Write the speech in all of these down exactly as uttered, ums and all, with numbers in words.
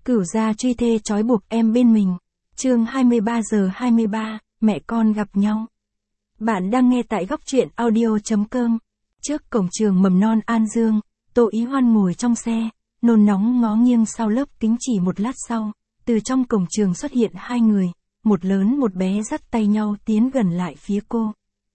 Cửu gia truy thê trói buộc em bên mình. Chương hai mươi ba giờ hai mươi ba, mẹ con gặp nhau. Bạn đang nghe tại góc truyện audio chấm com. Trước cổng trường mầm non An Dương, Tô Ý Hoan ngồi trong xe, nôn nóng ngó nghiêng sau lớp kính. Chỉ một lát sau, từ trong cổng trường xuất hiện hai người, một lớn một bé dắt tay nhau tiến gần lại phía cô.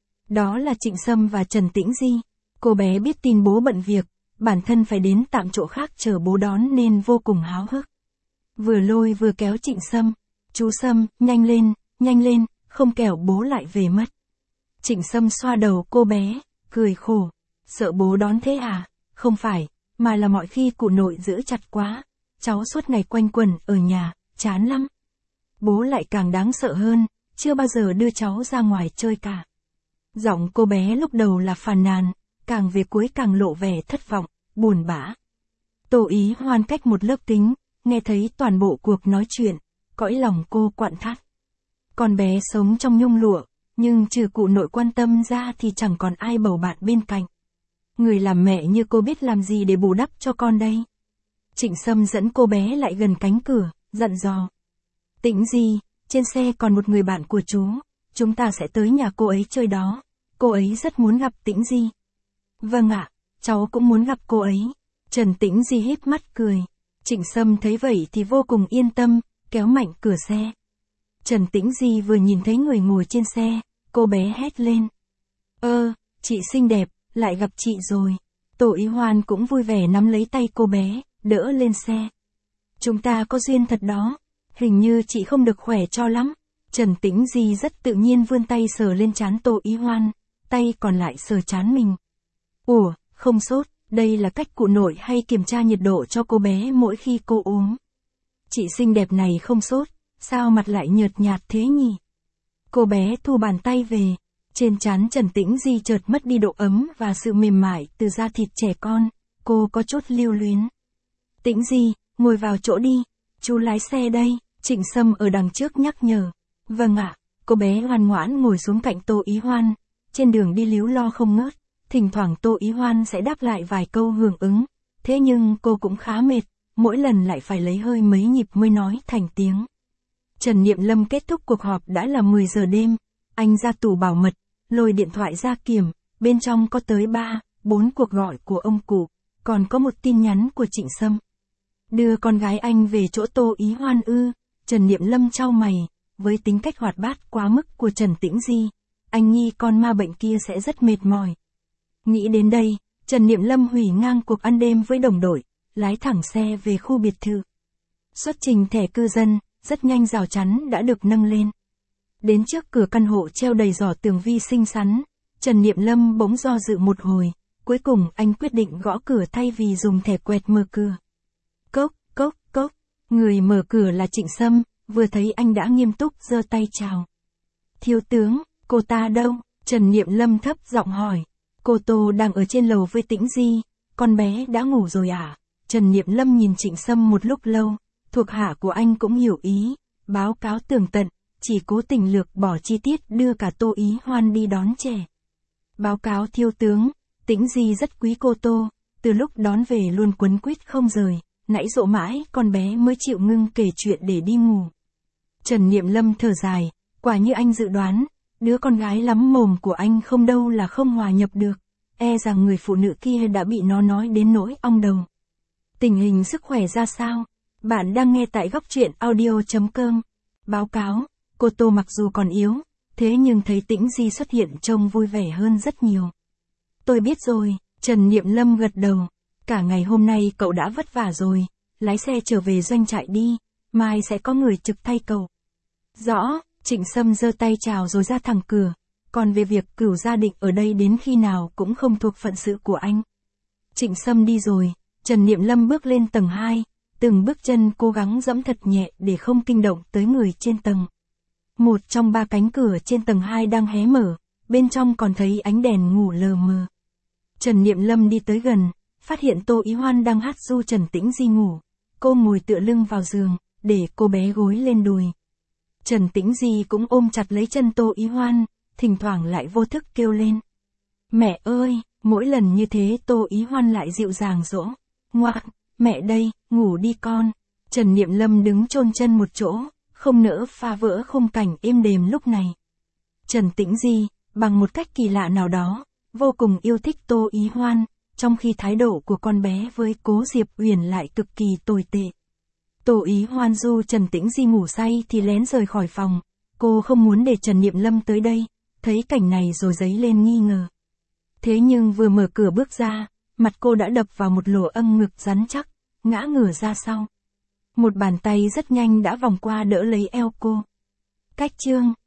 Đó là Trịnh Sâm và Trần Tĩnh Di. Cô bé biết tin bố bận việc, bản thân phải đến tạm chỗ khác chờ bố đón nên vô cùng háo hức. Vừa lôi vừa kéo Trịnh Sâm, chú Sâm, nhanh lên, nhanh lên, không kẻo bố lại về mất. Trịnh Sâm xoa đầu cô bé, cười khổ, sợ bố đón thế à? Không phải, mà là mọi khi cụ nội giữ chặt quá, cháu suốt ngày quanh quẩn ở nhà, chán lắm. Bố lại càng đáng sợ hơn, chưa bao giờ đưa cháu ra ngoài chơi cả. Giọng cô bé lúc đầu là phàn nàn, càng về cuối càng lộ vẻ thất vọng, buồn bã. Tô Ý Hoan cách một lớp kính, nghe thấy toàn bộ cuộc nói chuyện, cõi lòng cô quặn thắt. Con bé sống trong nhung lụa, nhưng trừ cụ nội quan tâm ra thì chẳng còn ai bầu bạn bên cạnh. Người làm mẹ như cô biết làm gì để bù đắp cho con đây? Trịnh Sâm dẫn cô bé lại gần cánh cửa, dặn dò. Tĩnh Di, trên xe còn một người bạn của chú, chúng ta sẽ tới nhà cô ấy chơi đó, cô ấy rất muốn gặp Tĩnh Di. Vâng ạ, cháu cũng muốn gặp cô ấy. Trần Tĩnh Di híp mắt cười. Trịnh Sâm thấy vậy thì vô cùng yên tâm, kéo mạnh cửa xe. Trần Tĩnh Di vừa nhìn thấy người ngồi trên xe, cô bé hét lên. Ơ, chị xinh đẹp, lại gặp chị rồi. Tô Ý Hoan cũng vui vẻ nắm lấy tay cô bé, đỡ lên xe. Chúng ta có duyên thật đó, hình như chị không được khỏe cho lắm. Trần Tĩnh Di rất tự nhiên vươn tay sờ lên trán Tô Ý Hoan, tay còn lại sờ trán mình. Ủa, không sốt, đây là cách cụ nội hay kiểm tra nhiệt độ cho cô bé mỗi khi cô ốm. Chị xinh đẹp này không sốt, sao mặt lại nhợt nhạt thế nhỉ? Cô bé thu bàn tay về, trên trán Trần Tĩnh Di chợt mất đi độ ấm và sự mềm mại từ da thịt trẻ con, cô có chút lưu luyến. Tĩnh Di, ngồi vào chỗ đi, chú lái xe đây, Trịnh Sâm ở đằng trước nhắc nhở. Vâng ạ, cô bé ngoan ngoãn ngồi xuống cạnh Tô Ý Hoan, trên đường đi líu lo không ngớt. Thỉnh thoảng Tô Ý Hoan sẽ đáp lại vài câu hưởng ứng, thế nhưng cô cũng khá mệt, mỗi lần lại phải lấy hơi mấy nhịp mới nói thành tiếng. Trần Niệm Lâm kết thúc cuộc họp đã là mười giờ đêm, anh ra tủ bảo mật, lôi điện thoại ra kiểm, bên trong có tới ba, bốn cuộc gọi của ông cụ, còn có một tin nhắn của Trịnh Sâm. Đưa con gái anh về chỗ Tô Ý Hoan ư? Trần Niệm Lâm chau mày, với tính cách hoạt bát quá mức của Trần Tĩnh Di, anh nghi con ma bệnh kia sẽ rất mệt mỏi. Nghĩ đến đây, Trần Niệm Lâm hủy ngang cuộc ăn đêm với đồng đội, lái thẳng xe về khu biệt thự. Xuất trình thẻ cư dân, rất nhanh rào chắn đã được nâng lên. Đến trước cửa căn hộ treo đầy giỏ tường vi xinh xắn, Trần Niệm Lâm bỗng do dự một hồi, cuối cùng anh quyết định gõ cửa thay vì dùng thẻ quẹt mở cửa. Cốc, cốc, cốc, người mở cửa là Trịnh Sâm, vừa thấy anh đã nghiêm túc giơ tay chào. Thiếu tướng, cô ta đâu? Trần Niệm Lâm thấp giọng hỏi. Cô Tô đang ở trên lầu với Tĩnh Di, con bé đã ngủ rồi à? Trần Niệm Lâm nhìn Trịnh Sâm một lúc lâu, thuộc hạ của anh cũng hiểu ý, báo cáo tường tận, chỉ cố tình lược bỏ chi tiết đưa cả Tô Ý Hoan đi đón trẻ. Báo cáo thiếu tướng, Tĩnh Di rất quý cô Tô, từ lúc đón về luôn quấn quýt không rời, nãy dỗ mãi con bé mới chịu ngưng kể chuyện để đi ngủ. Trần Niệm Lâm thở dài, quả như anh dự đoán. Đứa con gái lắm mồm của anh không đâu là không hòa nhập được, e rằng người phụ nữ kia đã bị nó nói đến nỗi ong đầu. Tình hình sức khỏe ra sao? Bạn đang nghe tại góc truyện audio chấm com. Báo cáo, cô Tô mặc dù còn yếu, thế nhưng thấy Tĩnh Di xuất hiện trông vui vẻ hơn rất nhiều. Tôi biết rồi, Trần Niệm Lâm gật đầu, cả ngày hôm nay cậu đã vất vả rồi, lái xe trở về doanh trại đi, mai sẽ có người trực thay cậu. Rõ. Trịnh Sâm giơ tay chào rồi ra thẳng cửa, còn về việc Cửu gia định ở đây đến khi nào cũng không thuộc phận sự của anh. Trịnh Sâm đi rồi, Trần Niệm Lâm bước lên tầng hai, từng bước chân cố gắng giẫm thật nhẹ để không kinh động tới người trên tầng. Một trong ba cánh cửa trên tầng hai đang hé mở, bên trong còn thấy ánh đèn ngủ lờ mờ. Trần Niệm Lâm đi tới gần, phát hiện Tô Ý Hoan đang hát ru Trần Tĩnh Di ngủ, cô ngồi tựa lưng vào giường, để cô bé gối lên đùi. Trần Tĩnh Di cũng ôm chặt lấy chân Tô Ý Hoan, thỉnh thoảng lại vô thức kêu lên. Mẹ ơi, mỗi lần như thế Tô Ý Hoan lại dịu dàng dỗ. Ngoan, mẹ đây, ngủ đi con. Trần Niệm Lâm đứng chôn chân một chỗ, không nỡ phá vỡ khung cảnh êm đềm lúc này. Trần Tĩnh Di, bằng một cách kỳ lạ nào đó, vô cùng yêu thích Tô Ý Hoan, trong khi thái độ của con bé với Cố Diệp Huyền lại cực kỳ tồi tệ. Tô Ý Hoan du Trần Tĩnh Di ngủ say thì lén rời khỏi phòng, cô không muốn để Trần Niệm Lâm tới đây, thấy cảnh này rồi dấy lên nghi ngờ. Thế nhưng vừa mở cửa bước ra, mặt cô đã đập vào một lỗ âm ngực rắn chắc, ngã ngửa ra sau. Một bàn tay rất nhanh đã vòng qua đỡ lấy eo cô. Cách chương